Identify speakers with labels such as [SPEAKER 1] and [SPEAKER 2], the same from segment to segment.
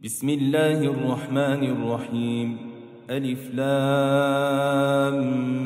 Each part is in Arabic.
[SPEAKER 1] بسم الله الرحمن الرحيم. ألف لام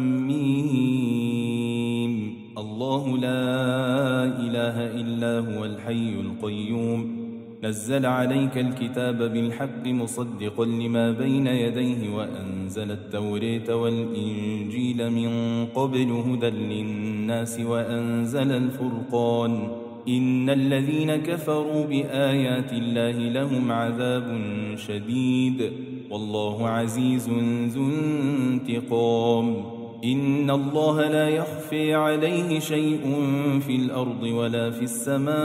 [SPEAKER 1] ميم. الله لا إله إلا هو الحي القيوم نزل عليك الكتاب بالحق مصدقا لما بين يديه وأنزل التوراة والإنجيل من قبل هدى للناس وأنزل الفرقان إن الذين كفروا بآيات الله لهم عذاب شديد والله عزيز ذو انتقام. إن الله لا يخفي عليه شيء في الأرض ولا في السماء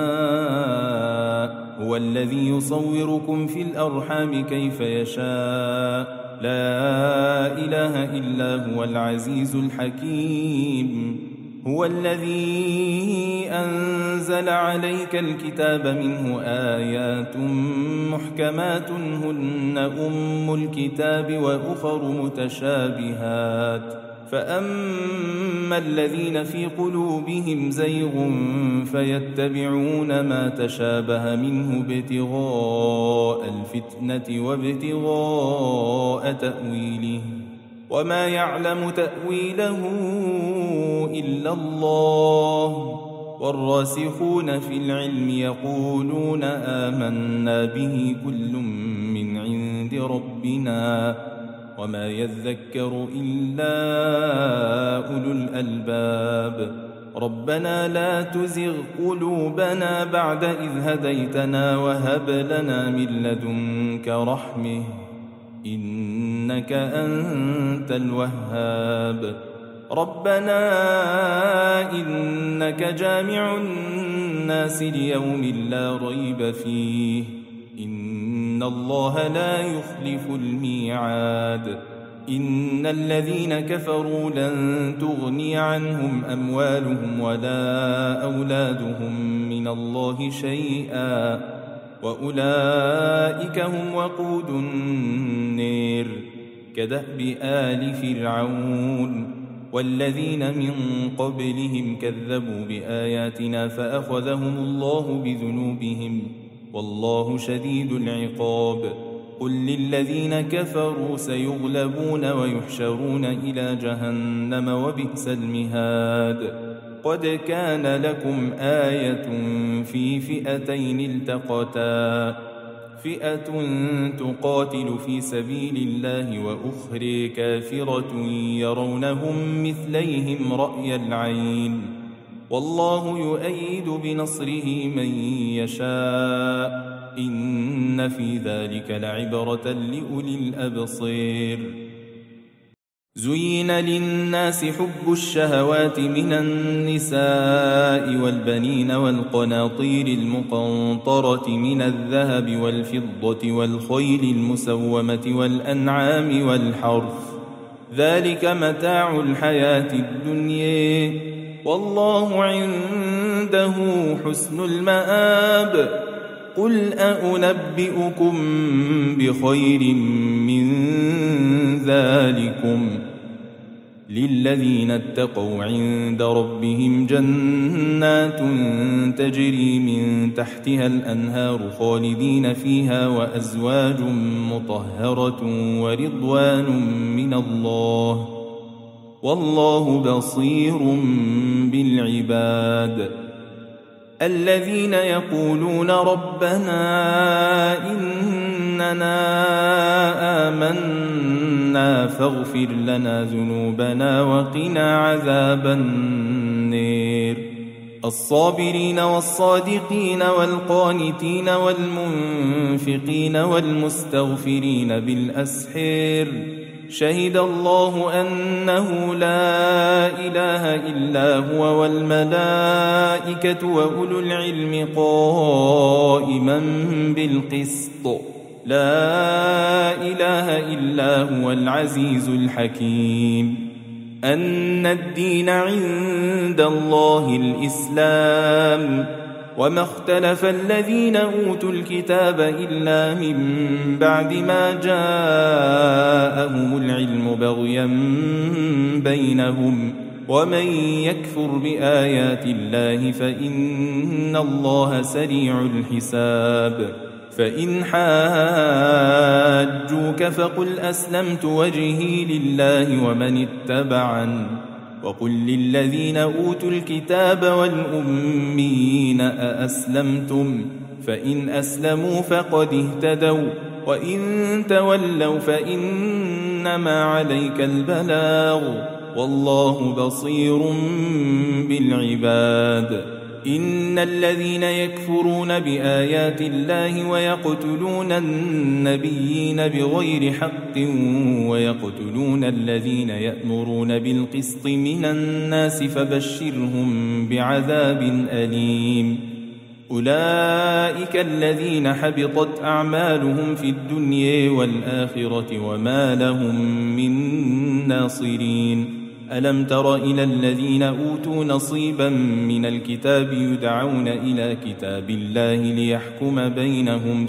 [SPEAKER 1] هو الذي يصوركم في الأرحام كيف يشاء لا إله إلا هو العزيز الحكيم. هو الذي أنزل عليك الكتاب منه آيات محكمات هن أم الكتاب وأخر متشابهات فأما الذين في قلوبهم زيغ فيتبعون ما تشابه منه ابتغاء الفتنة وابتغاء تأويله وما يعلم تأويله إلا الله والراسخون في العلم يقولون آمنا به كل من عند ربنا وما يذكر إلا أولو الألباب. ربنا لا تزغ قلوبنا بعد إذ هديتنا وهب لنا من لدنك رحمة إنك أنت الوهاب. ربنا إنك جامع الناس ليوم لا ريب فيه إن الله لا يخلف الميعاد. إن الذين كفروا لن تغني عنهم أموالهم ولا أولادهم من الله شيئا وأولئك هم وقود النير كدأب آل فرعون والذين من قبلهم كذبوا بآياتنا فأخذهم الله بذنوبهم والله شديد العقاب. قل للذين كفروا سيغلبون ويحشرون إلى جهنم وبئس المهاد. قد كان لكم آية في فئتين التقتا فئة تقاتل في سبيل الله وأخرى كافرة يرونهم مثليهم رأي العين والله يؤيد بنصره من يشاء إن في ذلك لعبرة لأولي الأبصير. زين للناس حب الشهوات من النساء والبنين والقناطير المقنطرة من الذهب والفضة والخيل المسومة والأنعام والحرث ذلك متاع الحياة الدنيا والله عنده حسن المآب. قل أنبئكم بخير من ذلكم للذين اتقوا عند ربهم جنات تجري من تحتها الأنهار خالدين فيها وأزواج مطهرة ورضوان من الله والله بصير بالعباد. الذين يقولون ربنا إننا آمنا فاغفر لنا ذنوبنا وقنا عذاب النار. الصابرين والصادقين والقانتين والمنفقين والمستغفرين بالأسحار شهد الله أنه لا إله إلا هو والملائكة وأولو العلم قائما بالقسط لا إله إلا هو العزيز الحكيم. أن الدين عند الله الإسلام وما اختلف الذين أوتوا الكتاب إلا من بعد ما جاءهم العلم بغيا بينهم ومن يكفر بآيات الله فإن الله سريع الحساب. فإن حاجوك جادلوك فقل أسلمت وجهي لله ومن اتبعن وقل للذين أوتوا الكتاب والأميين أأسلمتم فإن أسلموا فقد اهتدوا وإن تولوا فإنما عليك البلاغ والله بصير بالعباد. إن الذين يكفرون بآيات الله ويقتلون النبيين بغير حق ويقتلون الذين يأمرون بالقسط من الناس فبشرهم بعذاب أليم. أولئك الذين حبطت أعمالهم في الدنيا والآخرة وما لهم من ناصرين. ألم تر إلى الذين أوتوا نصيبا من الكتاب يدعون إلى كتاب الله ليحكم بينهم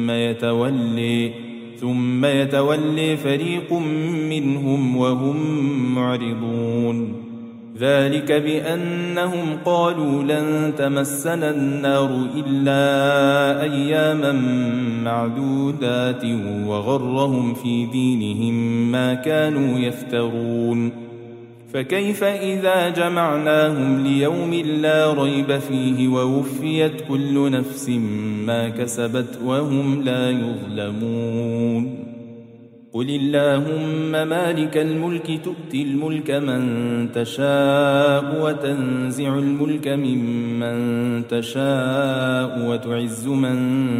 [SPEAKER 1] ثم يتولي فريق منهم وهم معرضون. ذلك بأنهم قالوا لن تمسنا النار إلا أياما معدودات وغرهم في دينهم ما كانوا يفترون. فكيف إذا جمعناهم ليوم لا ريب فيه ووفيت كل نفس ما كسبت وهم لا يظلمون. قل اللهم مالك الملك تؤتي الملك من تشاء وتنزع الملك ممن تشاء وتعز من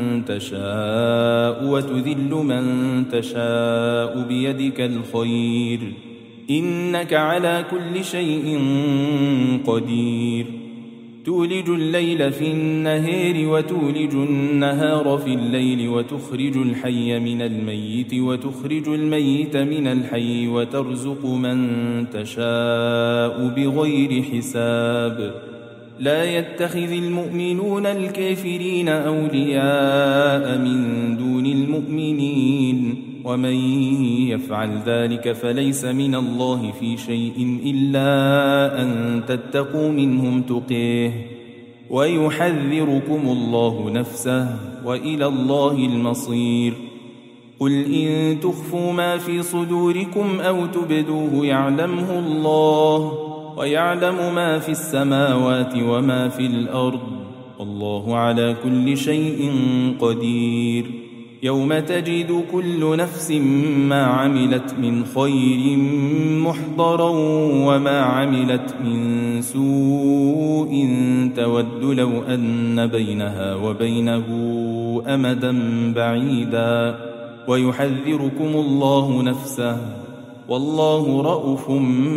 [SPEAKER 1] تشاء وتذل من تشاء بيدك الخير إنك على كل شيء قدير. تولج الليل في النهار وتولج النهار في الليل وتخرج الحي من الميت وتخرج الميت من الحي وترزق من تشاء بغير حساب. لا يتخذ المؤمنون الكافرين أولياء من دون المؤمنين ومن يفعل ذلك فليس من الله في شيء إلا أن تتقوا منهم تقيه ويحذركم الله نفسه وإلى الله المصير. قل إن تخفوا ما في صدوركم أو تبدوه يعلمه الله ويعلم ما في السماوات وما في الأرض والله على كل شيء قدير. يوم تجد كل نفس ما عملت من خير محضرا وما عملت من سوء تود لو أن بينها وبينه أمدا بعيدا ويحذركم الله نفسه والله رءوف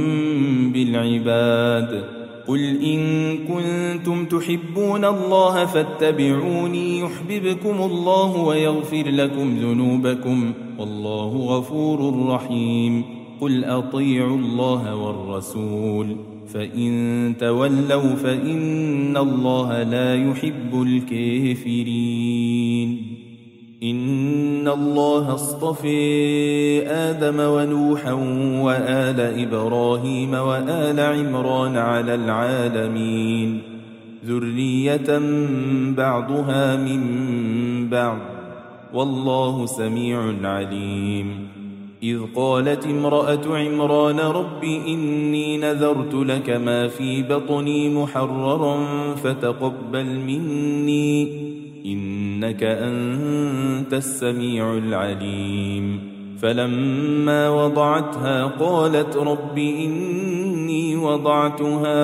[SPEAKER 1] بالعباد. قل إن كنتم تحبون الله فاتبعوني يحببكم الله ويغفر لكم ذنوبكم والله غفور رحيم. قل أطيعوا الله والرسول فإن تولوا فإن الله لا يحب الكافرين. إن الله اصطفى آدم ونوحا وآل إبراهيم وآل عمران على العالمين ذرية بعضها من بعض والله سميع عليم. إذ قالت امرأة عمران رب إني نذرت لك ما في بطني محررا فتقبل مني إنك أنت السميع العليم. فلما وضعتها قالت رب إني وضعتها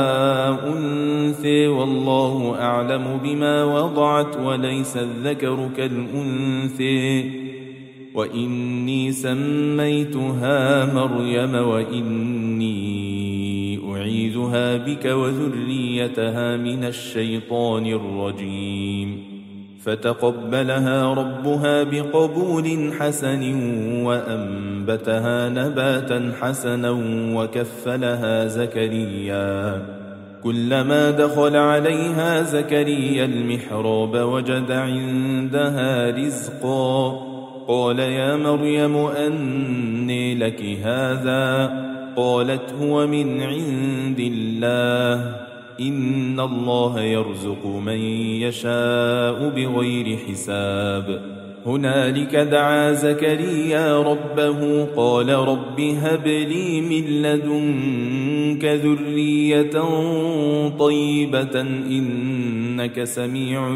[SPEAKER 1] أنثى والله أعلم بما وضعت وليس الذكر كالأنثى وإني سميتها مريم وإني أعيذها بك وذريتها من الشيطان الرجيم. فتقبلها ربها بقبول حسن وأنبتها نباتا حسنا وكفلها زكريا. كلما دخل عليها زكريا المحراب وجد عندها رزقا قال يا مريم أنى لك هذا قالت هو من عند الله إن الله يرزق من يشاء بغير حساب. هنالك دعا زكريا ربه قال رب هب لي من لدنك ذرية طيبة إنك سميع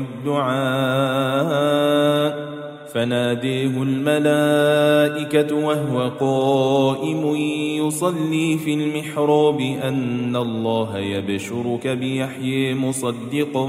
[SPEAKER 1] الدعاء فناديه الملائكة وهو قائم يصلي في المحراب أن الله يبشرك بيحيى مصدقا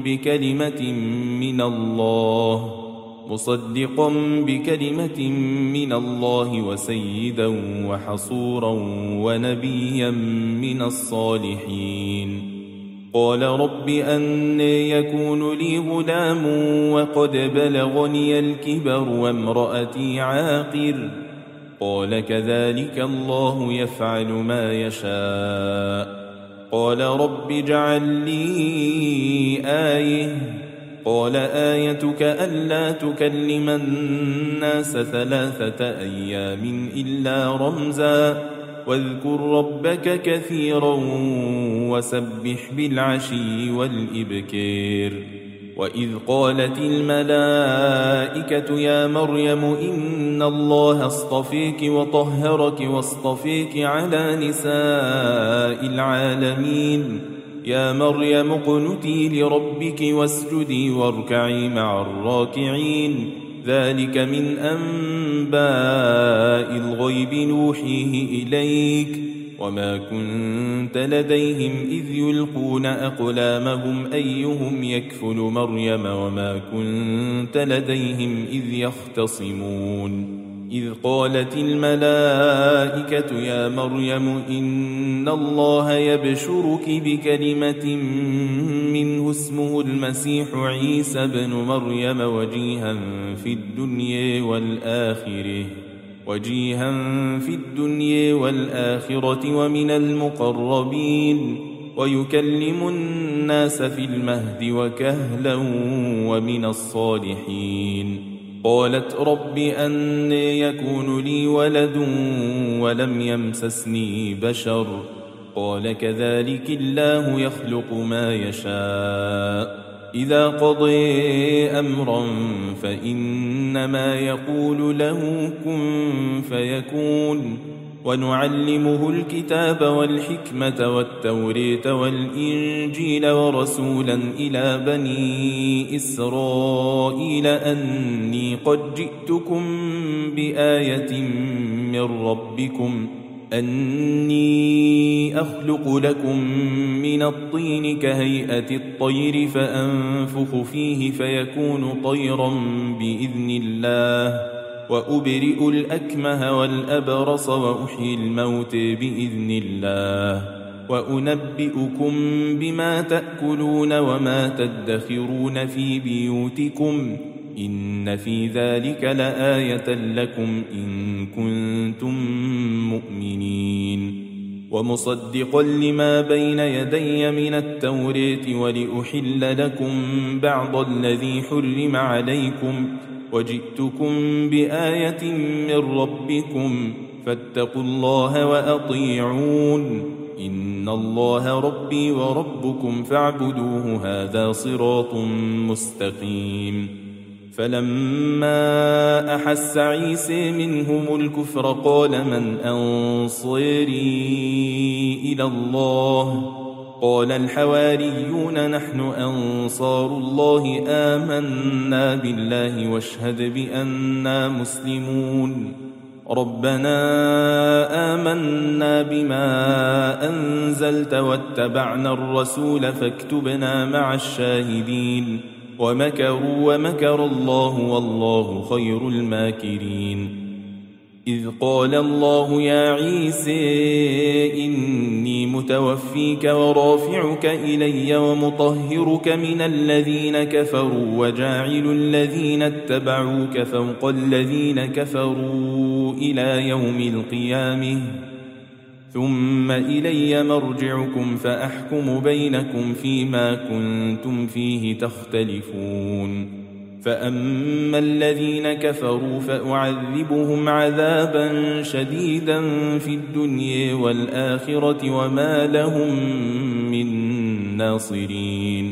[SPEAKER 1] بكلمة من الله وسيدا وحصورا ونبيا من الصالحين قال رب أنى يكون لي غلام وقد بلغني الكبر وامرأتي عاقر قال كذلك الله يفعل ما يشاء قال رب اجعل لي آية قال آيتك ألا تكلم الناس 3 أيام إلا رمزا واذكر ربك كثيرا وسبح بالعشي والإبكار وإذ قالت الملائكة يا مريم إن الله اصطفيك وطهرك واصطفيك على نساء العالمين يا مريم اقنتي لربك واسجدي واركعي مع الراكعين ذلك من أنباء الغيب نوحيه إليك وما كنت لديهم إذ يلقون أقلامهم أيهم يكفل مريم وما كنت لديهم إذ يختصمون إذ قالت الملائكة يا مريم إن الله يبشرك بكلمة منه اسمه المسيح عيسى بن مريم وجيها في الدنيا والآخرة ومن المقربين ويكلم الناس في المهد وكهلا ومن الصالحين قالت رب أنى يكون لي ولد ولم يمسسني بشر قال كذلك الله يخلق ما يشاء إذا قضى أمرا فإنما يقول له كن فيكون ونعلمه الكتاب والحكمة والتوريت والإنجيل ورسولا إلى بني إسرائيل أني قد جئتكم بآية من ربكم أني أخلق لكم من الطين كهيئة الطير فأنفخ فيه فيكون طيرا بإذن الله وأبرئ الأكمه والأبرص وأحيي الموت بإذن الله وأنبئكم بما تأكلون وما تدخرون في بيوتكم إن في ذلك لآية لكم إن كنتم مؤمنين ومصدقا لما بين يدي من التوراة ولأحل لكم بعض الذي حرم عليكم وجئتكم بآية من ربكم فاتقوا الله وأطيعون إن الله ربي وربكم فاعبدوه هذا صراط مستقيم فلما أحس عيسى منهم الكفر قال من أنصاري إلى الله قال الحواريون نحن أنصار الله آمنا بالله واشهد بأننا مسلمون ربنا آمنا بما أنزلت واتبعنا الرسول فاكتبنا مع الشاهدين ومكروا ومكر الله والله خير الماكرين إذ قال الله يا عيسى إني متوفيك ورافعك إلي ومطهرك من الذين كفروا وجاعل الذين اتبعوك فوق الذين كفروا إلى يوم القيامة ثم إلي مرجعكم فأحكم بينكم فيما كنتم فيه تختلفون فأما الذين كفروا فأعذبهم عذابا شديدا في الدنيا والآخرة وما لهم من ناصرين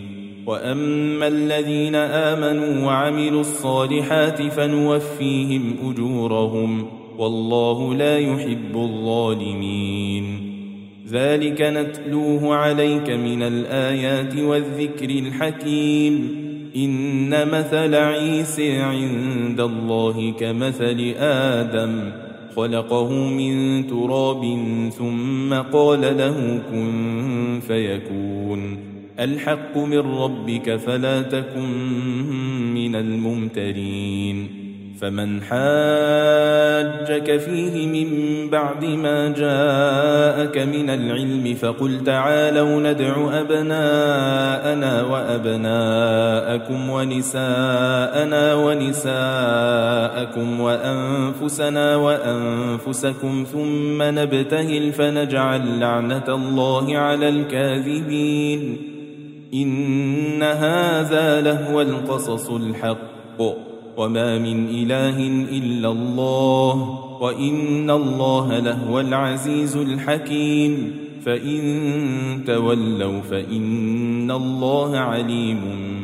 [SPEAKER 1] وأما الذين آمنوا وعملوا الصالحات فنوفيهم أجورهم والله لا يحب الظالمين. ذلك نتلوه عليك من الآيات والذكر الحكيم. إن مثل عيسى عند الله كمثل آدم خلقه من تراب ثم قال له كن فيكون. الحق من ربك فلا تكن من الممترين. فمن حاجك فيه من بعد ما جاءك من العلم فقل تعالوا ندع أبناءنا وأبناءكم ونساءنا ونساءكم وأنفسنا وأنفسكم ثم نبتهل فنجعل لعنة الله على الكاذبين. إن هذا لهو القصص الحق وما من إله إلا الله وإن الله لهو العزيز الحكيم. فإن تولوا فإن الله عليم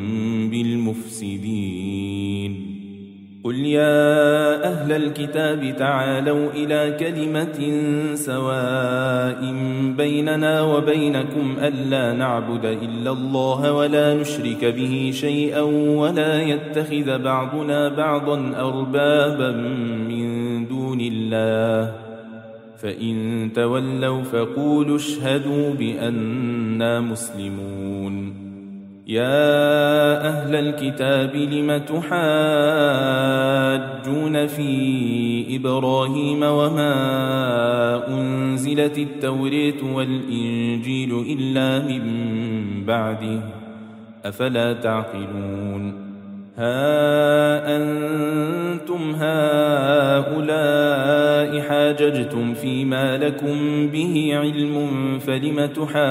[SPEAKER 1] بالمفسدين. قل يا أهل الكتاب تعالوا إلى كلمة سواء بيننا وبينكم ألا نعبد إلا الله ولا نشرك به شيئا ولا يتخذ بعضنا بعضا أربابا من دون الله. فإن تولوا فقولوا اشهدوا بأننا مسلمون. يا أهل الكتاب لم تحاجون في إبراهيم وما أنزلت التوراة والإنجيل إلا من بعده أفلا تعقلون. ها أنتم هؤلاء حاججتم فيما لكم به علم فلم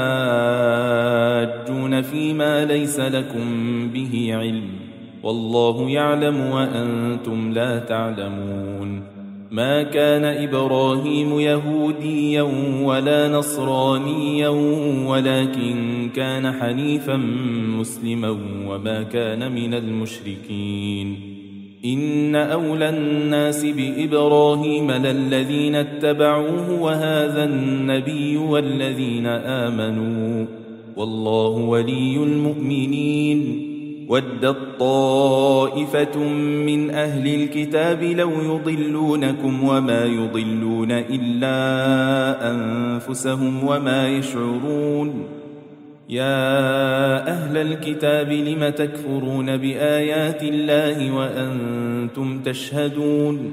[SPEAKER 1] تحاجون فيما ليس لكم به علم والله يعلم وأنتم لا تعلمون. ما كان إبراهيم يهوديا ولا نصرانيا ولكن كان حنيفا مسلما وما كان من المشركين. إن أولى الناس بإبراهيم للذين اتبعوه وهذا النبي والذين آمنوا والله ولي المؤمنين. ودت طائفة من أهل الكتاب لو يضلونكم وما يضلون إلا أنفسهم وما يشعرون. يا أهل الكتاب لم تكفرون بآيات الله وأنتم تشهدون.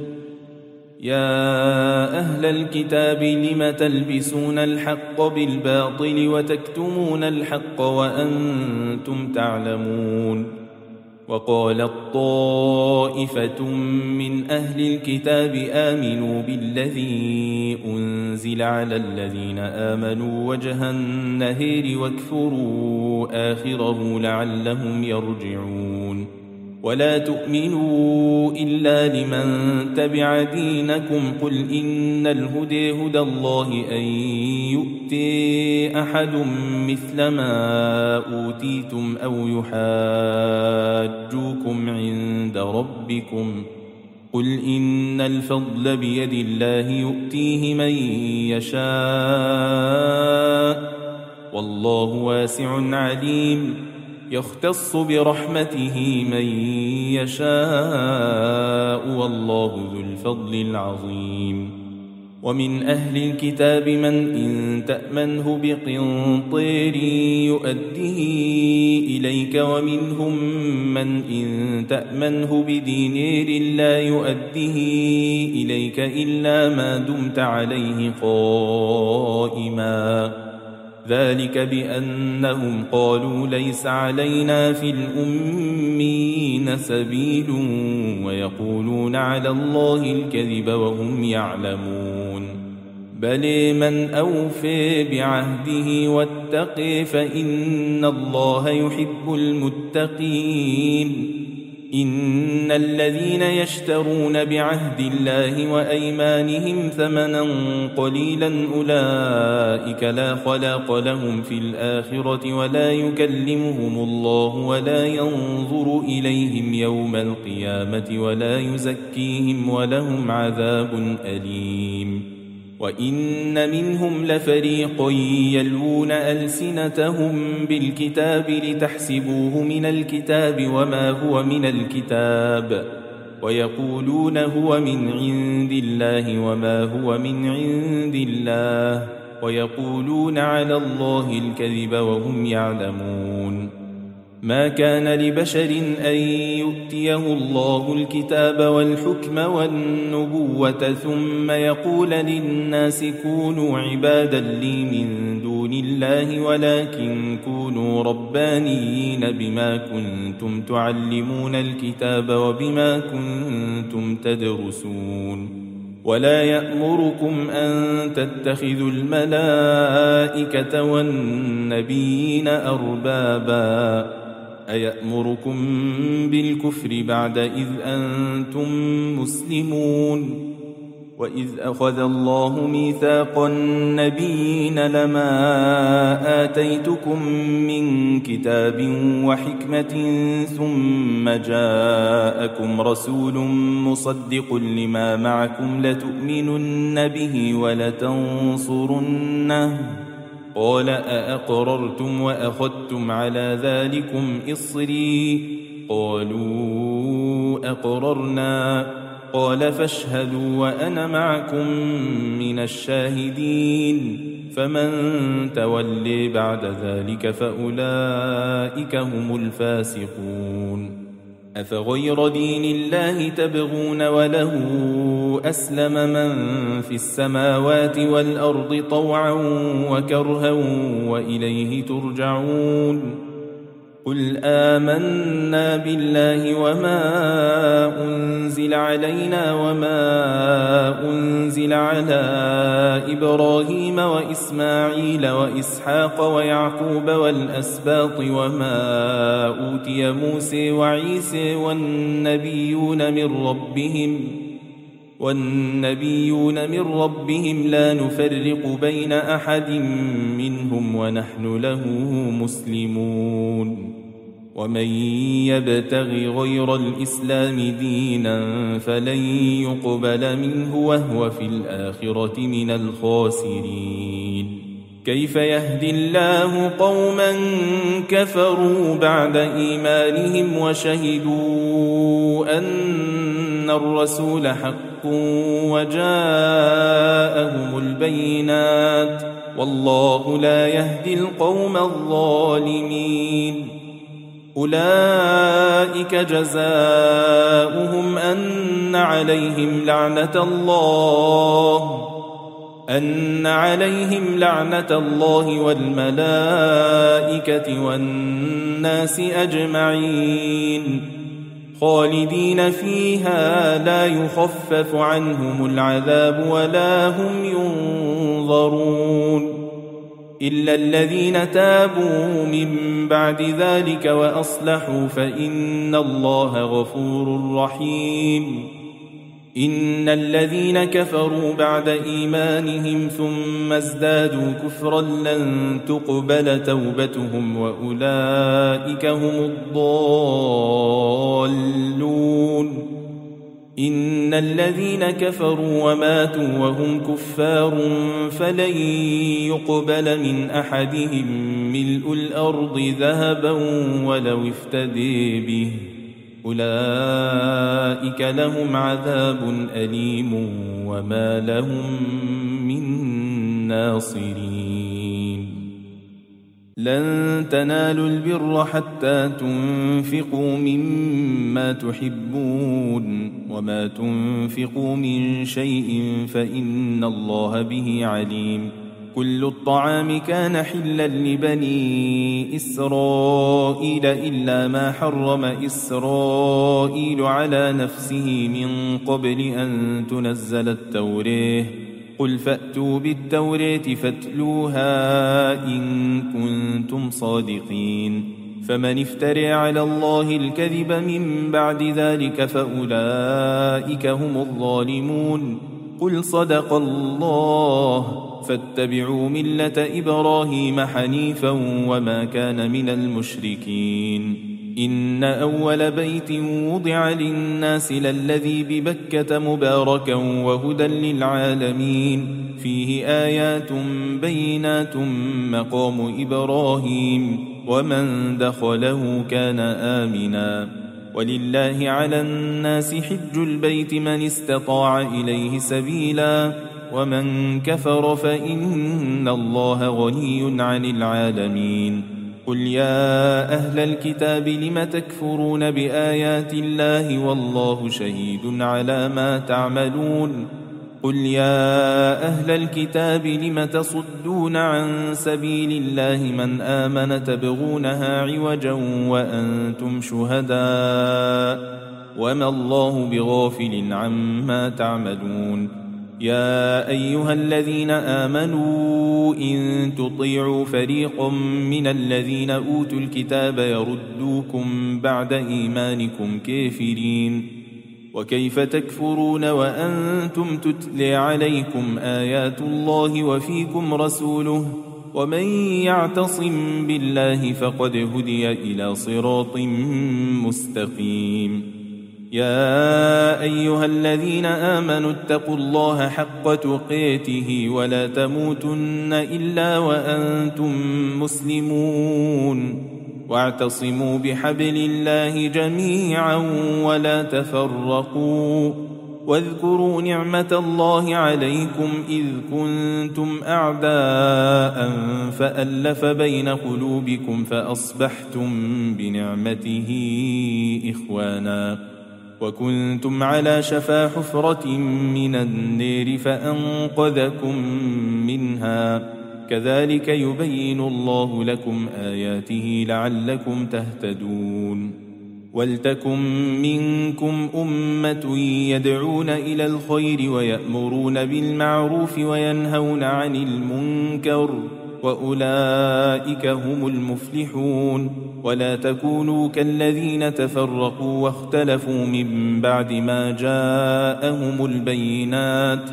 [SPEAKER 1] يا أهل الكتاب لم تلبسون الحق بالباطل وتكتمون الحق وأنتم تعلمون. وقالت طائفة من أهل الكتاب آمنوا بالذي أنزل على الذين آمنوا وجه النهار واكفروا آخره لعلهم يرجعون. ولا تؤمنوا إلا لمن تبع دينكم قل إن الهدى هدى الله أن يؤتي أحد مثل ما أوتيتم أو يحاجوكم عند ربكم قل إن الفضل بيد الله يؤتيه من يشاء والله واسع عليم. يختص برحمته من يشاء والله ذو الفضل العظيم. ومن أهل الكتاب من إن تأمنه بقنطير يؤديه إليك ومنهم من إن تأمنه بدينار لا يؤديه إليك إلا ما دمت عليه قائما. ذلك بأنهم قالوا ليس علينا في الأمين سبيل ويقولون على الله الكذب وهم يعلمون. بل من أوفي بعهده واتقي فإن الله يحب المتقين. إن الذين يشترون بعهد الله وأيمانهم ثمنا قليلا أولئك لا خلاق لهم في الآخرة ولا يكلمهم الله ولا ينظر إليهم يوم القيامة ولا يزكيهم ولهم عذاب أليم. وإن منهم لفريقا يلوون ألسنتهم بالكتاب لتحسبوه من الكتاب وما هو من الكتاب ويقولون هو من عند الله وما هو من عند الله ويقولون على الله الكذب وهم يعلمون. ما كان لبشر أن يؤتيه الله الكتاب والحكم والنبوة ثم يقول للناس كونوا عبادا لي من دون الله ولكن كونوا ربانيين بما كنتم تعلمون الكتاب وبما كنتم تدرسون. ولا يأمركم أن تتخذوا الملائكة والنبيين أربابا أيأمركم بالكفر بعد إذ أنتم مسلمون. وإذ أخذ الله ميثاق النبيين لما آتيتكم من كتاب وحكمة ثم جاءكم رسول مصدق لما معكم لتؤمنن به ولتنصرنه قال أأقررتم وأخذتم على ذلكم إصري قالوا أقررنا قال فاشهدوا وأنا معكم من الشاهدين. فمن تولي بعد ذلك فأولئك هم الفاسقون. أفغير دين الله تبغون وله أسلم من في السماوات والأرض طوعا وكرها وإليه ترجعون. قل آمنا بالله وما أنزل علينا وما أنزل على إبراهيم وإسماعيل وإسحاق ويعقوب والأسباط وما أوتي موسى وعيسى والنبيون من ربهم لا نفرق بين أحد منهم ونحن له مسلمون. ومن يبتغ غير الإسلام دينا فلن يقبل منه وهو في الآخرة من الخاسرين. كيف يهدي الله قوما كفروا بعد إيمانهم وشهدوا أن الرسول حق وجاءهم البينات والله لا يهدي القوم الظالمين. أولئك جزاؤهم أن عليهم لعنة الله والملائكة والناس أجمعين خالدين فيها لا يخفف عنهم العذاب ولا هم ينظرون إلا الذين تابوا من بعد ذلك وأصلحوا فإن الله غفور رحيم. إن الذين كفروا بعد إيمانهم ثم ازدادوا كفرا لن تقبل توبتهم وأولئك هم الضالون. إن الذين كفروا وماتوا وهم كفار فلن يقبل من أحدهم ملء الأرض ذهبا ولو افتدي به أولئك لهم عذاب أليم وما لهم من ناصرين. لن تنالوا البر حتى تنفقوا مما تحبون وما تنفقوا من شيء فإن الله به عليم. كل الطعام كان حلا لبني إسرائيل إلا ما حرم إسرائيل على نفسه من قبل أن تنزل التوراة قل فأتوا بالتوراة فاتلوها إن كنتم صادقين. فمن افترى على الله الكذب من بعد ذلك فأولئك هم الظالمون. قل صدق الله فاتبعوا ملة إبراهيم حنيفا وما كان من المشركين. إن أول بيت وضع للناس للذي ببكة مباركا وهدى للعالمين فيه آيات بينات مقام إبراهيم ومن دخله كان آمنا. ولله على الناس حج البيت من استطاع إليه سبيلا ومن كفر فإن الله غني عن العالمين. قل يا أهل الكتاب لم تكفرون بآيات الله والله شهيد على ما تعملون. قل يا أهل الكتاب لم تصدون عن سبيل الله من آمن تبغونها عوجا وأنتم شهداء وما الله بغافل عما تعملون. يا أيها الذين آمنوا إن تطيعوا فريقا من الذين أوتوا الكتاب يردوكم بعد إيمانكم كافرين. وكيف تكفرون وأنتم تتلى عليكم آيات الله وفيكم رسوله ومن يعتصم بالله فقد هدي إلى صراط مستقيم. يا أيها الذين آمنوا اتقوا الله حق تقاته ولا تموتن إلا وأنتم مسلمون. واعتصموا بحبل الله جميعا ولا تفرقوا. واذكروا نعمة الله عليكم إذ كنتم أعداء فألف بين قلوبكم فأصبحتم بنعمته إخوانا وكنتم على شفا حفرة من النار فأنقذكم منها. كذلك يبين الله لكم آياته لعلكم تهتدون. ولتكن منكم أمة يدعون إلى الخير ويأمرون بالمعروف وينهون عن المنكر وأولئك هم المفلحون. ولا تكونوا كالذين تفرقوا واختلفوا من بعد ما جاءهم البينات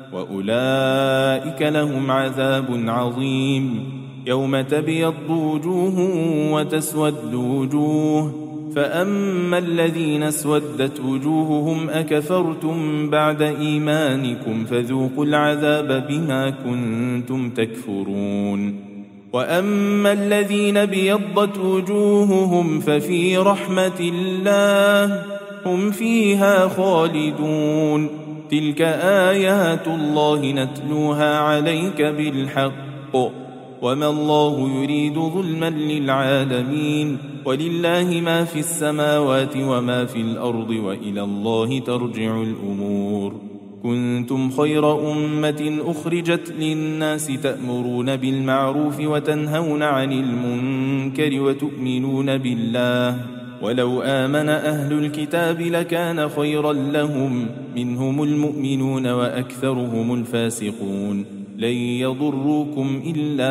[SPEAKER 1] وأولئك لهم عذاب عظيم. يوم تبيض وجوه وتسود وجوه فأما الذين اسودت وجوههم أكفرتم بعد إيمانكم فذوقوا العذاب بما كنتم تكفرون. وأما الذين ابيضت وجوههم ففي رحمة الله هم فيها خالدون. تلك آيات الله نتلوها عليك بالحق وما الله يريد ظلما للعالمين. ولله ما في السماوات وما في الأرض وإلى الله ترجع الأمور. كنتم خير أمة أخرجت للناس تأمرون بالمعروف وتنهون عن المنكر وتؤمنون بالله. ولو آمن أهل الكتاب لكان خيرا لهم منهم المؤمنون وأكثرهم الفاسقون. لن يضروكم إلا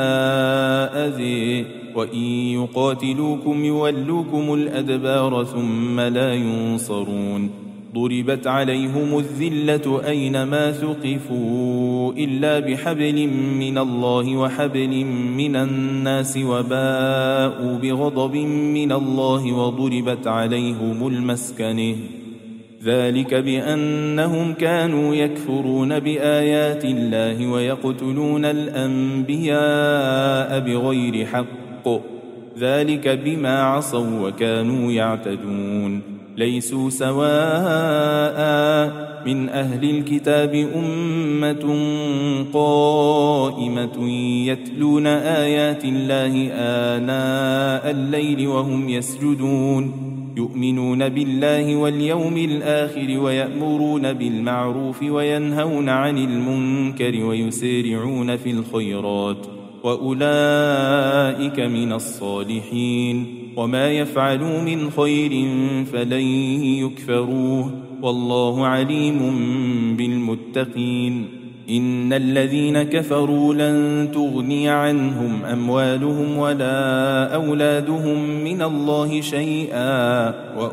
[SPEAKER 1] أذى وإن يقاتلوكم يولوكم الأدبار ثم لا ينصرون. ضربت عليهم الذلة أينما ثقفوا إلا بحبل من الله وحبل من الناس وباءوا بغضب من الله وضربت عليهم المسكنة ذلك بأنهم كانوا يكفرون بآيات الله ويقتلون الأنبياء بغير حق ذلك بما عصوا وكانوا يعتدون. ليسوا سواء من أهل الكتاب أمة قائمة يتلون آيات الله آناء الليل وهم يسجدون يؤمنون بالله واليوم الآخر ويأمرون بالمعروف وينهون عن المنكر ويسارعون في الخيرات وأولئك من الصالحين. وما يفعلوا من خير فلن يكفروه والله عليم بالمتقين. إن الذين كفروا لن تغني عنهم أموالهم ولا أولادهم من الله شيئا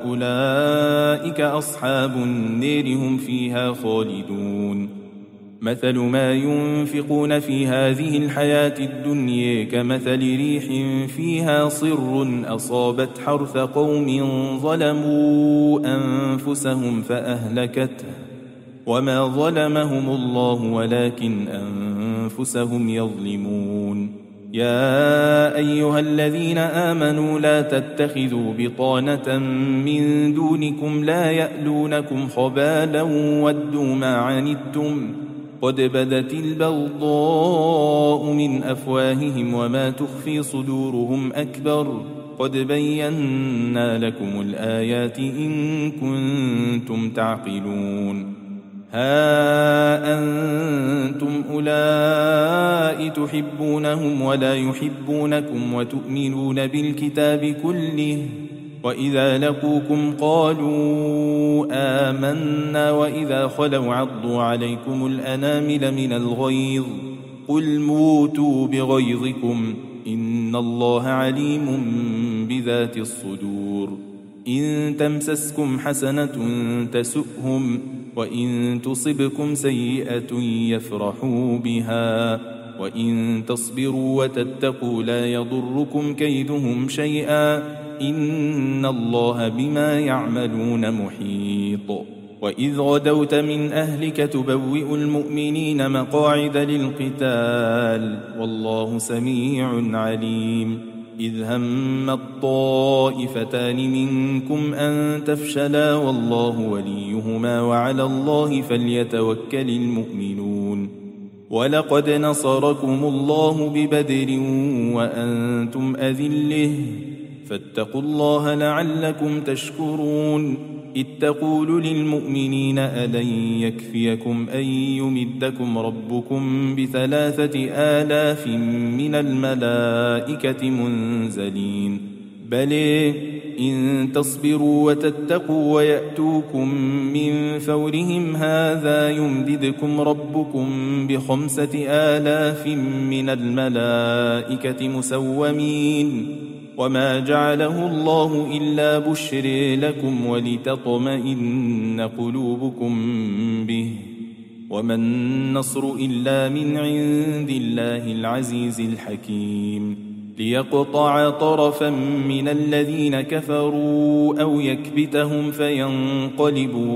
[SPEAKER 1] وأولئك أصحاب النار هم فيها خالدون مثل ما ينفقون في هذه الحياة الدنيا كمثل ريح فيها صر أصابت حرث قوم ظلموا أنفسهم فأهلكته وما ظلمهم الله ولكن أنفسهم يظلمون يا أيها الذين آمنوا لا تتخذوا بطانة من دونكم لا يألونكم خبالا ودوا ما عنتم قد بدت البغضاء من أفواههم وما تخفي صدورهم أكبر قد بينا لكم الآيات إن كنتم تعقلون ها أنتم أولئك تحبونهم ولا يحبونكم وتؤمنون بالكتاب كله وإذا لقوكم قالوا آمنا وإذا خلوا عضوا عليكم الأنامل من الغيظ قل موتوا بغيظكم إن الله عليم بذات الصدور إن تمسسكم حسنة تسؤهم وإن تصبكم سيئة يفرحوا بها وإن تصبروا وتتقوا لا يضركم كيدهم شيئا إن الله بما يعملون محيط وإذ غدوت من أهلك تبوئ المؤمنين مقاعد للقتال والله سميع عليم إذ هم الطائفتان منكم أن تفشلا والله وليهما وعلى الله فليتوكل المؤمنون ولقد نصركم الله ببدر وأنتم أذله فاتقوا الله لعلكم تشكرون إذ تقول للمؤمنين ألن يكفيكم أن يمدكم ربكم ب3,000 من الملائكة منزلين بل إن تصبروا وتتقوا ويأتوكم من فورهم هذا يمددكم ربكم ب5,000 من الملائكة مسومين وما جعله الله إلا بشر لكم ولتطمئن قلوبكم به وما النصر إلا من عند الله العزيز الحكيم ليقطع طرفا من الذين كفروا أو يكبتهم فينقلبوا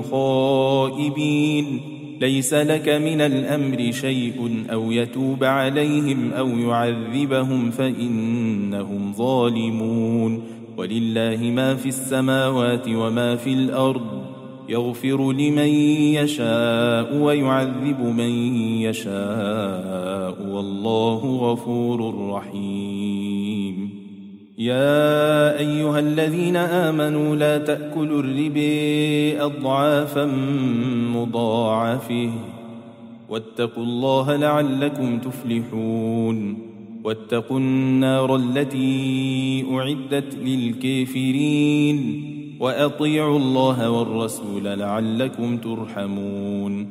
[SPEAKER 1] خائبين ليس لك من الأمر شيء أو يتوب عليهم أو يعذبهم فإنهم ظالمون ولله ما في السماوات وما في الأرض يغفر لمن يشاء ويعذب من يشاء والله غفور رحيم يا أيها الذين آمنوا لا تأكلوا الربا أضعافا مضاعفة واتقوا الله لعلكم تفلحون واتقوا النار التي أعدت للكافرين وأطيعوا الله والرسول لعلكم ترحمون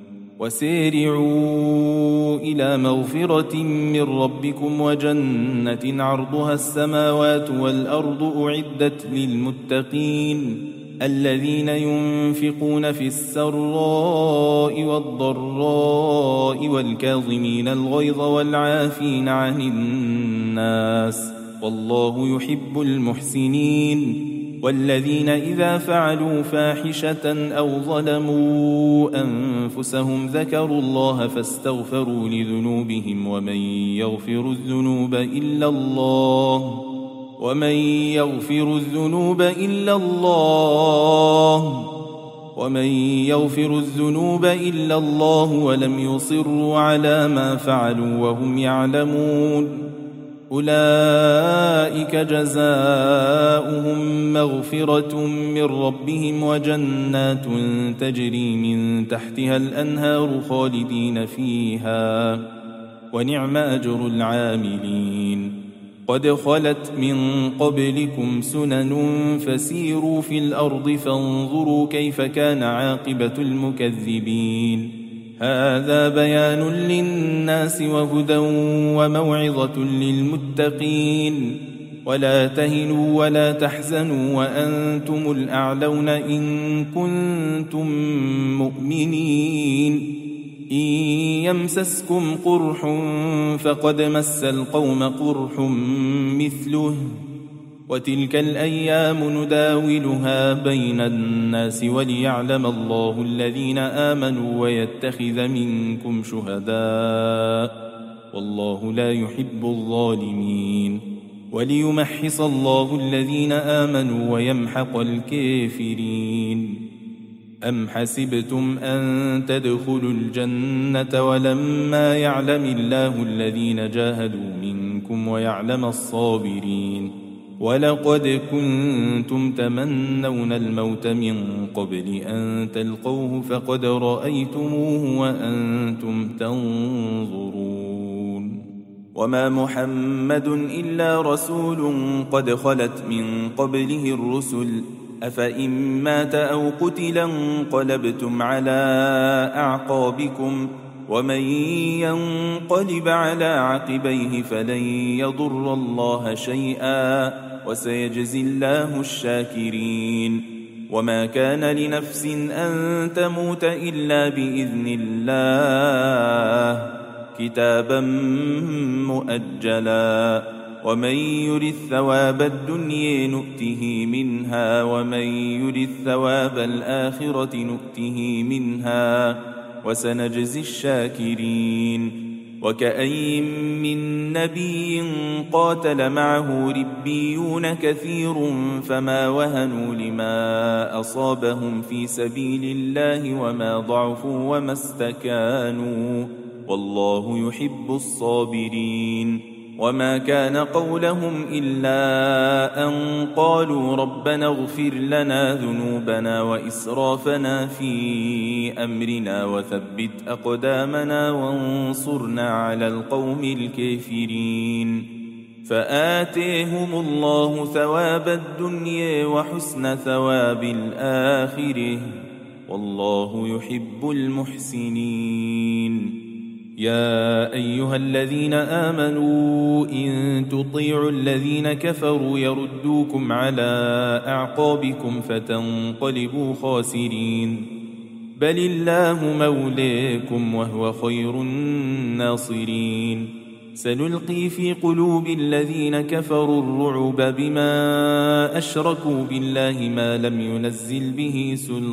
[SPEAKER 1] وسارعوا إلى مغفرة من ربكم وجنة عرضها السماوات والأرض أعدت للمتقين الذين ينفقون في السراء والضراء والكاظمين الغيظ والعافين عن الناس والله يحب المحسنين والذين إذا فعلوا فاحشة أو ظلموا أنفسهم ذكروا الله فاستغفروا لذنوبهم ومن يغفر الذنوب إلا الله ولم يصروا على ما فعلوا وهم يعلمون أولئك جزاؤهم مغفرة من ربهم وجنات تجري من تحتها الأنهار خالدين فيها ونعم أجر العاملين قد خلت من قبلكم سنن فسيروا في الأرض فانظروا كيف كان عاقبة المكذبين هذا بيان للناس وهدى وموعظة للمتقين ولا تهنوا ولا تحزنوا وأنتم الأعلون إن كنتم مؤمنين إن يمسسكم قرح فقد مس القوم قرح مثله وتلك الأيام نداولها بين الناس وليعلم الله الذين آمنوا ويتخذ منكم شهداء والله لا يحب الظالمين وليمحص الله الذين آمنوا ويمحق الكافرين أم حسبتم أن تدخلوا الجنة ولما يعلم الله الذين جاهدوا منكم ويعلم الصابرين ولقد كنتم تمنون الموت من قبل أن تلقوه فقد رأيتموه وأنتم تنظرون وما محمد إلا رسول قد خلت من قبله الرسل أفإن مات أو قتل انقلبتم على أعقابكم ومن ينقلب على عقبيه فلن يضر الله شيئا وسيجزي الله الشاكرين وما كان لنفس أن تموت إلا بإذن الله كتابا مؤجلا ومن يرد ثواب الدنيا نؤته منها ومن يرد ثواب الآخرة نؤته منها وسنجزي الشاكرين وكأي من نبي قاتل معه ربيون كثير فما وهنوا لما أصابهم في سبيل الله وما ضعفوا وما استكانوا والله يحب الصابرين وما كان قولهم إلا أن قالوا ربنا اغفر لنا ذنوبنا وإسرافنا في أمرنا وثبت أقدامنا وانصرنا على القوم الكافرين فآتيهم الله ثواب الدنيا وحسن ثواب الآخرة والله يحب المحسنين يا أيها الذين آمنوا إن تطيعوا الذين كفروا يردوكم على أعقابكم فتنقلبوا خاسرين بل الله مولاكم وهو خير الناصرين سنلقي في قلوب الذين كفروا الرعب بما أشركوا بالله ما لم ينزل به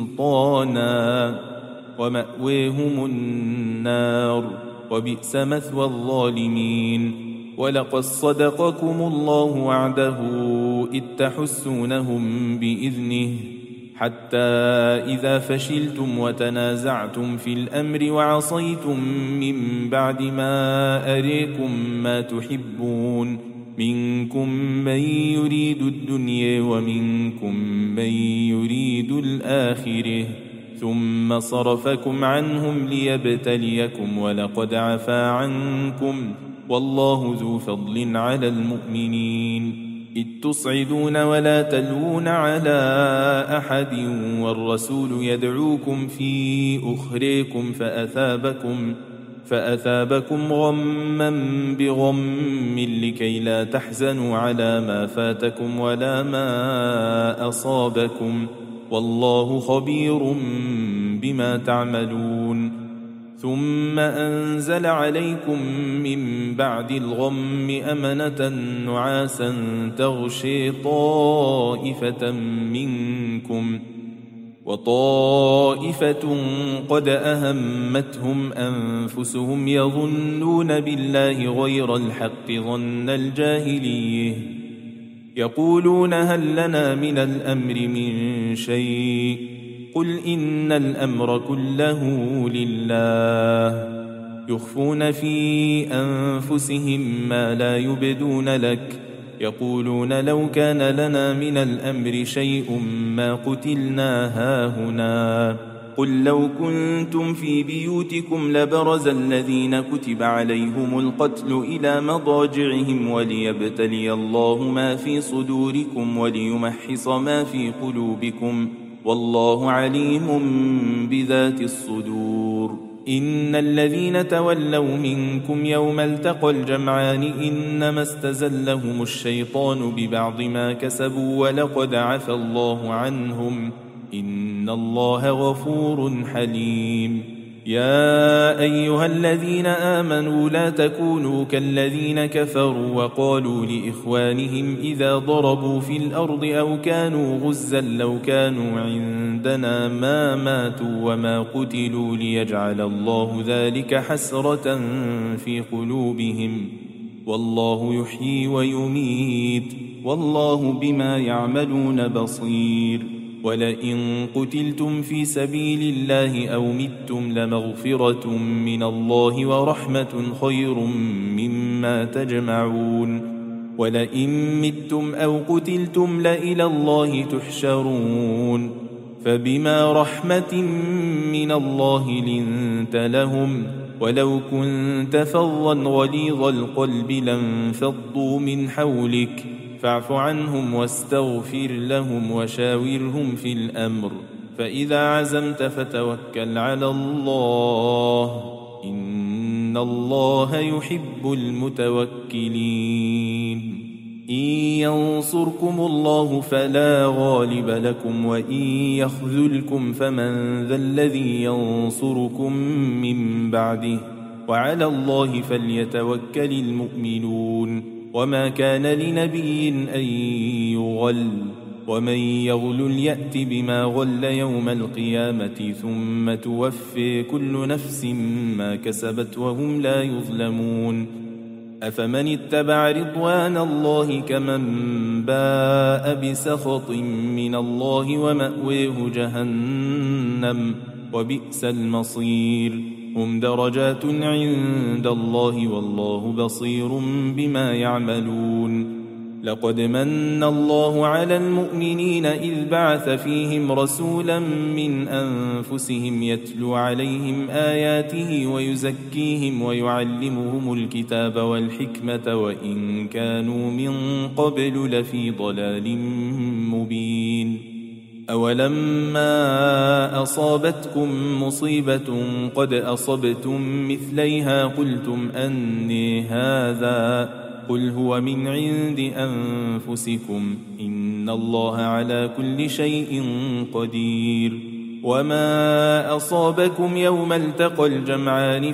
[SPEAKER 1] سلطانا ومأويهم النار وبئس مثوى الظالمين ولقد صدقكم الله وعده إذ تحسونهم بإذنه حتى إذا فشلتم وتنازعتم في الأمر وعصيتم من بعد ما أريكم ما تحبون منكم من يريد الدنيا ومنكم من يريد الآخرة ثم صرفكم عنهم ليبتليكم ولقد عفا عنكم والله ذو فضل على المؤمنين إذ تصعدون ولا تلوون على أحد والرسول يدعوكم في أخريكم فأثابكم غما بغم لكي لا تحزنوا على ما فاتكم ولا ما أصابكم والله خبير بما تعملون ثم أنزل عليكم من بعد الغم أمنة نعاسا تغشي طائفة منكم وطائفة قد أهمتهم أنفسهم يظنون بالله غير الحق ظن الجاهليه يقولون هل لنا من الأمر من شيء قل إن الأمر كله لله يخفون في أنفسهم ما لا يبدون لك يقولون لو كان لنا من الأمر شيء ما قتلنا هاهنا قل لو كنتم في بيوتكم لبرز الذين كتب عليهم القتل إلى مضاجعهم وليبتلي الله ما في صدوركم وليمحص ما في قلوبكم والله عليم بذات الصدور إن الذين تولوا منكم يوم التقى الجمعان إنما استزلهم الشيطان ببعض ما كسبوا ولقد عفى الله عنهم إن الله غفور حليم. يا أيها الذين آمنوا لا تكونوا كالذين كفروا وقالوا لإخوانهم إذا ضربوا في الأرض أو كانوا غزا لو كانوا عندنا ما ماتوا وما قتلوا ليجعل الله ذلك حسرة في قلوبهم والله يحيي ويميت والله بما يعملون بصير. ولئن قتلتم في سبيل الله أو متم لمغفرة من الله ورحمة خير مما تجمعون. ولئن متم أو قتلتم لإلى الله تحشرون. فبما رحمة من الله لنت لهم ولو كنت فظا غليظ القلب لانفضوا من حولك فاعف عنهم واستغفر لهم وشاورهم في الأمر فإذا عزمت فتوكل على الله إن الله يحب المتوكلين. إن ينصركم الله فلا غالب لكم وإن يخذلكم فمن ذا الذي ينصركم من بعده وعلى الله فليتوكل المؤمنون. وما كان لنبي أن يغل ومن يغل يأت بما غل يوم القيامة ثم توفي كل نفس ما كسبت وهم لا يظلمون. أفمن اتبع رضوان الله كمن باء بسخط من الله ومأويه جهنم وبئس المصير. هم درجات عند الله والله بصير بما يعملون. لقد من الله على المؤمنين إذ بعث فيهم رسولا من أنفسهم يتلو عليهم آياته ويزكيهم ويعلمهم الكتاب والحكمة وإن كانوا من قبل لفي ضلال مبين. أولما أصابتكم مصيبة قد أصبتم مثليها قلتم أني هذا قل هو من عند أنفسكم إن الله على كل شيء قدير. وما أصابكم يوم التقى الجمعان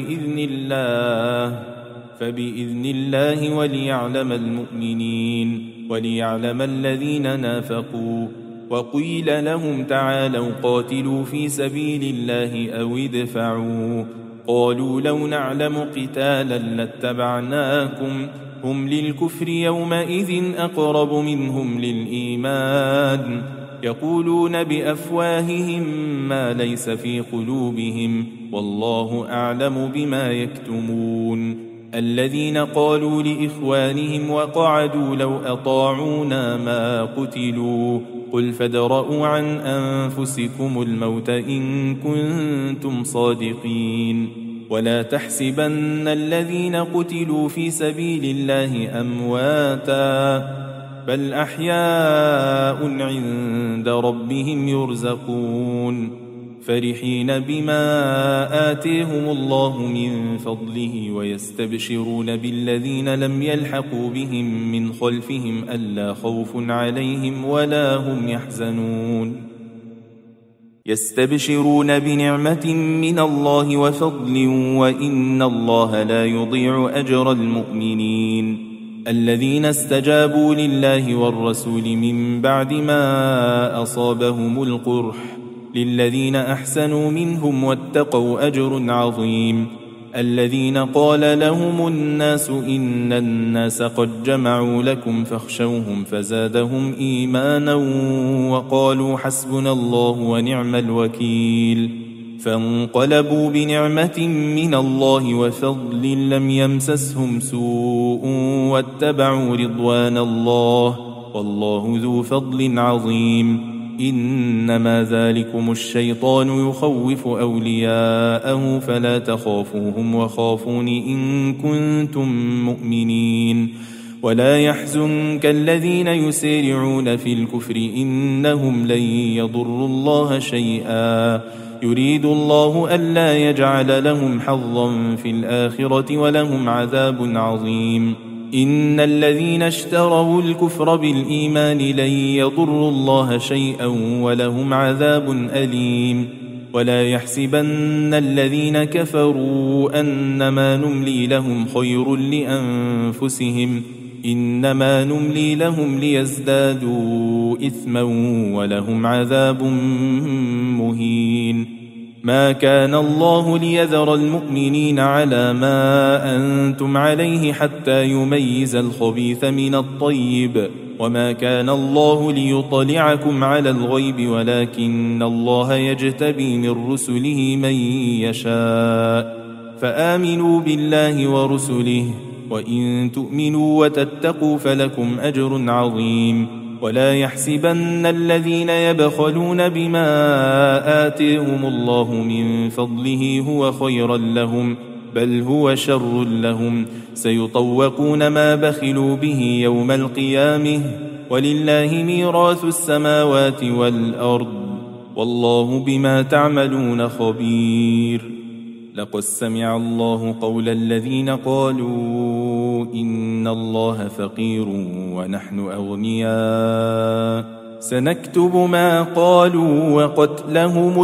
[SPEAKER 1] فبإذن الله وليعلم المؤمنين وليعلم الذين نافقوا. وقيل لهم تعالوا قاتلوا في سبيل الله أو ادفعوا قالوا لو نعلم قتالا لاتبعناكم هم للكفر يومئذ أقرب منهم للإيمان يقولون بأفواههم ما ليس في قلوبهم والله أعلم بما يكتمون. الذين قالوا لإخوانهم وقعدوا لو أطاعونا ما قتلوا قل فادرءوا عن أنفسكم الموت إن كنتم صادقين. ولا تحسبن الذين قتلوا في سبيل الله أمواتا بل أحياء عند ربهم يرزقون فرحين بما آتيهم الله من فضله ويستبشرون بالذين لم يلحقوا بهم من خلفهم ألا خوف عليهم ولا هم يحزنون. يستبشرون بنعمة من الله وفضل وإن الله لا يضيع أجر المؤمنين. الذين استجابوا لله والرسول من بعد ما أصابهم القرح للذين أحسنوا منهم واتقوا أجر عظيم. الذين قال لهم الناس إن الناس قد جمعوا لكم فاخشوهم فزادهم إيمانا وقالوا حسبنا الله ونعم الوكيل. فانقلبوا بنعمة من الله وفضل لم يمسسهم سوء واتبعوا رضوان الله والله ذو فضل عظيم. إنما ذلكم الشيطان يخوف أولياءه فلا تخافوهم وخافون إن كنتم مؤمنين. ولا يحزنك الذين يسارعون في الكفر إنهم لن يضروا الله شيئا يريد الله ألا يجعل لهم حظا في الآخرة ولهم عذاب عظيم إن الذين اشتروا الكفر بالإيمان لن يضروا الله شيئا ولهم عذاب أليم ولا يحسبن الذين كفروا أنما نملي لهم خير لأنفسهم إنما نملي لهم ليزدادوا إثما ولهم عذاب مهين ما كان الله ليذر المؤمنين على ما أنتم عليه حتى يميز الخبيث من الطيب وما كان الله ليطلعكم على الغيب ولكن الله يجتبي من رسله من يشاء فآمنوا بالله ورسله وإن تؤمنوا وتتقوا فلكم أجر عظيم ولا يحسبن الذين يبخلون بما آتيهم الله من فضله هو خيرا لهم بل هو شر لهم سيطوقون ما بخلوا به يوم القيامة ولله ميراث السماوات والأرض والله بما تعملون خبير لقد سمع الله قول الذين قالوا إن الله فقير ونحن أغنياء سنكتب ما قالوا وقتلهم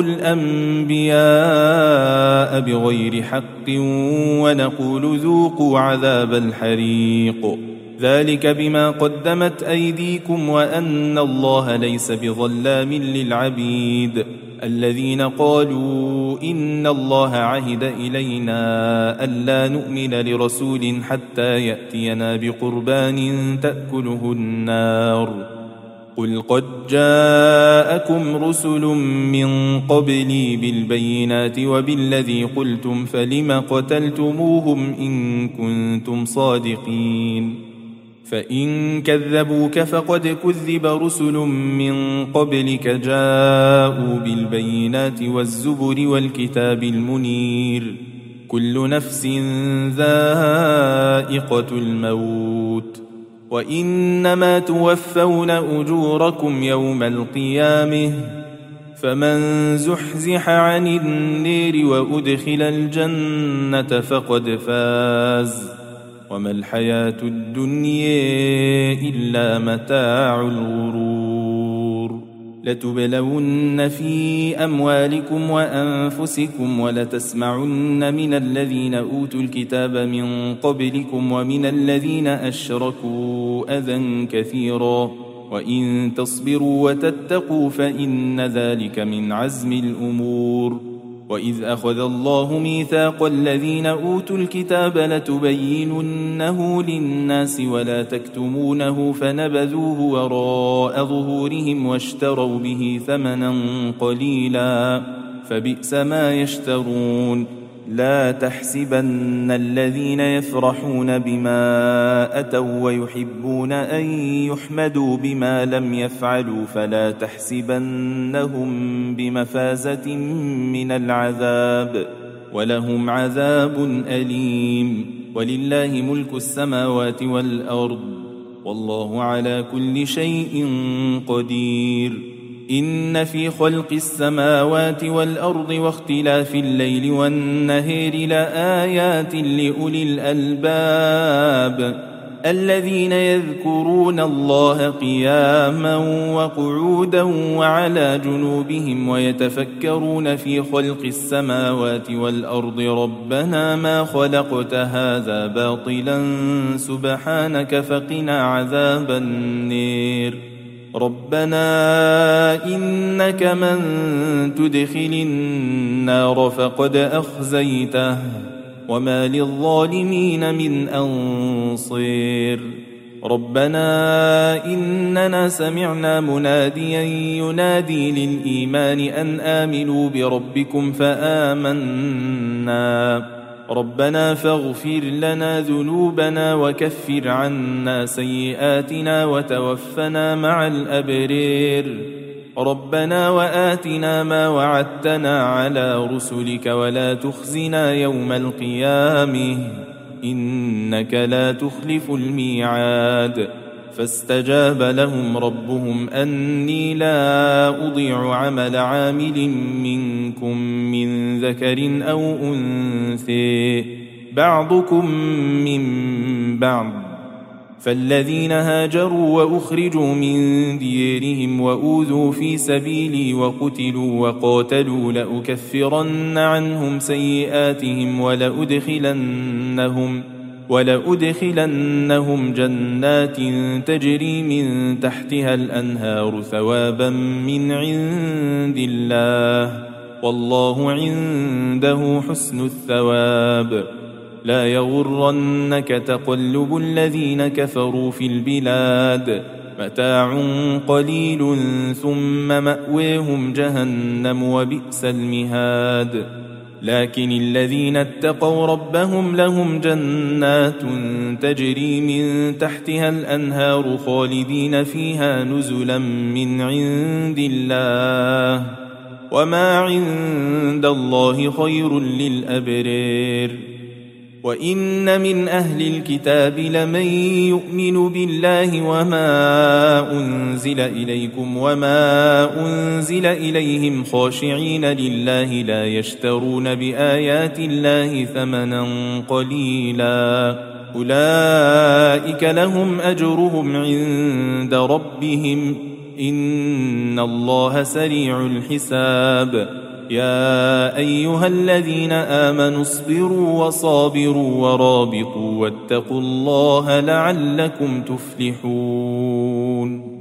[SPEAKER 1] الأنبياء بغير حق ونقول ذوقوا عذاب الحريق ذلك بما قدمت أيديكم وأن الله ليس بظلام للعبيد الذين قالوا إن الله عهد إلينا ألا نؤمن لرسول حتى يأتينا بقربان تأكله النار قل قد جاءكم رسل من قبلي بالبينات وبالذي قلتم فلم قتلتموهم إن كنتم صادقين فإن كذبوك فقد كذب رسل من قبلك جاءوا بالبينات والزبر والكتاب المنير كل نفس ذائقة الموت وإنما توفون أجوركم يوم القيامة فمن زحزح عن النار وأدخل الجنة فقد فاز وما الحياة الدنيا إلا متاع الغرور لتبلون في أموالكم وأنفسكم ولتسمعن من الذين أوتوا الكتاب من قبلكم ومن الذين أشركوا أذى كثيرا وإن تصبروا وتتقوا فإن ذلك من عزم الأمور وإذ أخذ الله ميثاق الذين أوتوا الكتاب لتبيننه للناس ولا تكتمونه فنبذوه وراء ظهورهم واشتروا به ثمنا قليلا فبئس ما يشترون لا تحسبن الذين يفرحون بما أتوا ويحبون أن يحمدوا بما لم يفعلوا فلا تحسبنهم بمفازة من العذاب ولهم عذاب أليم ولله ملك السماوات والأرض والله على كل شيء قدير إن في خلق السماوات والأرض واختلاف الليل والنهار لآيات لأولي الألباب الذين يذكرون الله قياما وقعودا وعلى جنوبهم ويتفكرون في خلق السماوات والأرض ربنا ما خلقت هذا باطلا سبحانك فقنا عذاب النار ربنا إنك من تدخل النار فقد أخزيته وما للظالمين من أنصير ربنا إننا سمعنا مناديا ينادي للإيمان أن آمنوا بربكم فآمنا ربنا فاغفر لنا ذنوبنا وكفر عنا سيئاتنا وتوفنا مع الأبرار ربنا وآتنا ما وعدتنا على رسلك ولا تخزنا يوم القيامة إنك لا تخلف الميعاد فاستجاب لهم ربهم أني لا أضيع عمل عامل منكم من ذكر أو أنثى بعضكم من بعض فالذين هاجروا وأخرجوا من ديارهم وأوذوا في سبيلي وقتلوا وقاتلوا لأكفرن عنهم سيئاتهم ولأدخلنهم جنات تجري من تحتها الأنهار ثوابا من عند الله والله عنده حسن الثواب لا يغرنك تقلب الذين كفروا في البلاد متاع قليل ثم مأويهم جهنم وبئس المهاد لكن الذين اتقوا ربهم لهم جنات تجري من تحتها الأنهار خالدين فيها نزلا من عند الله وما عند الله خير للأبرار وإن من أهل الكتاب لمن يؤمن بالله وما أنزل إليكم وما أنزل إليهم خاشعين لله لا يشترون بآيات الله ثمنا قليلا أولئك لهم أجرهم عند ربهم إن الله سريع الحساب يا أيها الذين آمنوا اصبروا وصابروا ورابطوا واتقوا الله لعلكم تفلحون